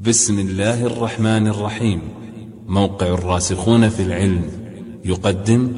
بسم الله الرحمن الرحيم. موقع الراسخون في العلم يقدم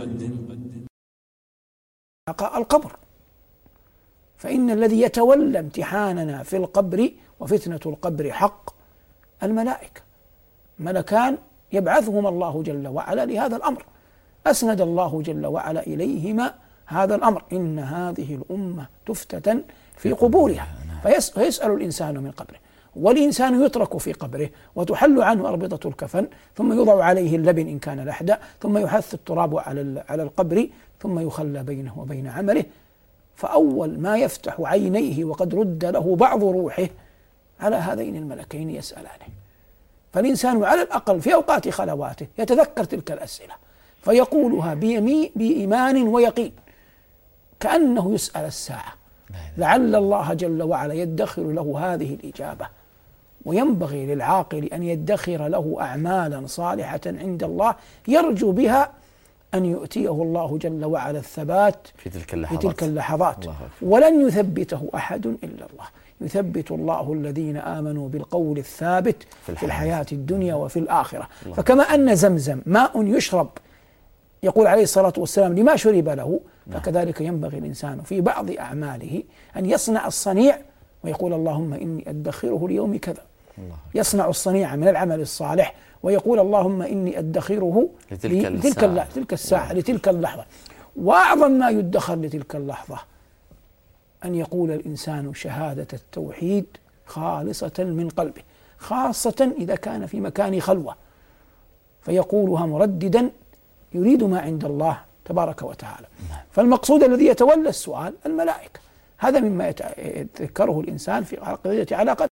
القبر، فإن الذي يتولى امتحاننا في القبر وفتنة القبر حق الملائكة، ملكان يبعثهما الله جل وعلا لهذا الأمر. أسند الله جل وعلا إليهما هذا الأمر: إن هذه الأمة تفتتن في قبورها فيسأل الإنسان من قبره، والإنسان يترك في قبره وتحل عنه أربطة الكفن، ثم يوضع عليه اللبن إن كان لحدا، ثم يحث التراب على القبر، ثم يخلى بينه وبين عمله. فأول ما يفتح عينيه وقد رد له بعض روحه على هذين الملكين يسألانه. فالإنسان على الأقل في أوقات خلواته يتذكر تلك الأسئلة فيقولها بإيمان ويقين كأنه يسأل الساعة، لعل الله جل وعلا يدخر له هذه الإجابة. وينبغي للعاقل أن يدخر له أعمالا صالحة عند الله يرجو بها أن يؤتيه الله جل وعلا الثبات في تلك اللحظات. ولن يثبته أحد إلا الله. يثبت الله الذين آمنوا بالقول الثابت في الحياة الدنيا وفي الآخرة. فكما أن زمزم ماء يشرب، يقول عليه الصلاة والسلام لما شرب له، فكذلك ينبغي الإنسان في بعض أعماله أن يصنع الصنيع ويقول اللهم إني أدخره ليوم كذا. يصنع الصنيع من العمل الصالح ويقول اللهم إني أدخره لتلك الساعة لتلك اللحظة. وأعظم ما يدخر لتلك اللحظة أن يقول الإنسان شهادة التوحيد خالصة من قلبه، خاصة إذا كان في مكان خلوة، فيقولها مرددا يريد ما عند الله تبارك وتعالى. فالمقصود الذي يتولى السؤال الملائكة. هذا مما يتذكره الإنسان في قضية علاقة